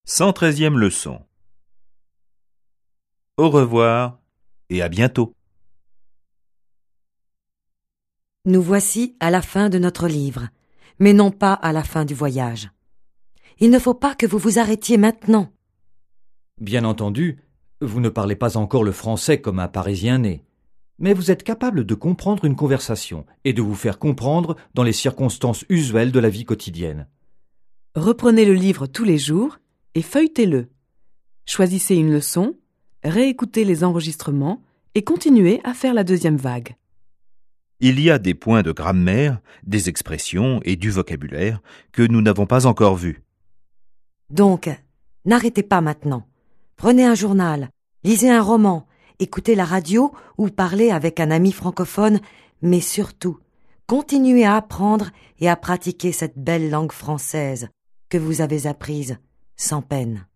113e leçon. Au revoir et à bientôt. Nous voici à la fin de notre livre, mais non pas à la fin du voyage. Il ne faut pas que vous vous arrêtiez maintenant. Bien entendu, vous ne parlez pas encore le français comme un Parisien né, mais vous êtes capable de comprendre une conversation et de vous faire comprendre dans les circonstances usuelles de la vie quotidienne. Reprenez le livre tous les jours et feuilletez-le. Choisissez une leçon, réécoutez les enregistrements et continuez à faire la deuxième vague. Il y a des points de grammaire, des expressions et du vocabulaire que nous n'avons pas encore vus. Donc, n'arrêtez pas maintenant. Prenez un journal, lisez un roman, écoutez la radio ou parlez avec un ami francophone, mais surtout, continuez à apprendre et à pratiquer cette belle langue française que vous avez apprise sans peine.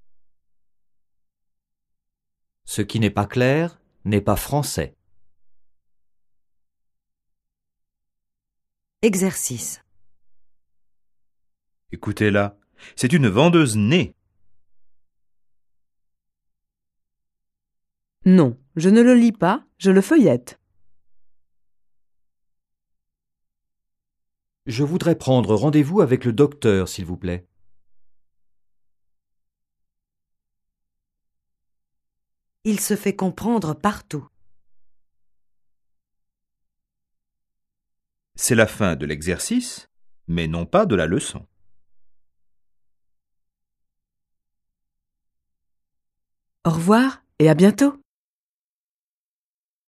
Ce qui n'est pas clair n'est pas français. Exercice. Écoutez-la, c'est une vendeuse née. Non, je ne le lis pas, je le feuillette. Je voudrais prendre rendez-vous avec le docteur, s'il vous plaît. Il se fait comprendre partout. C'est la fin de l'exercice, mais non pas de la leçon. Au revoir et à bientôt.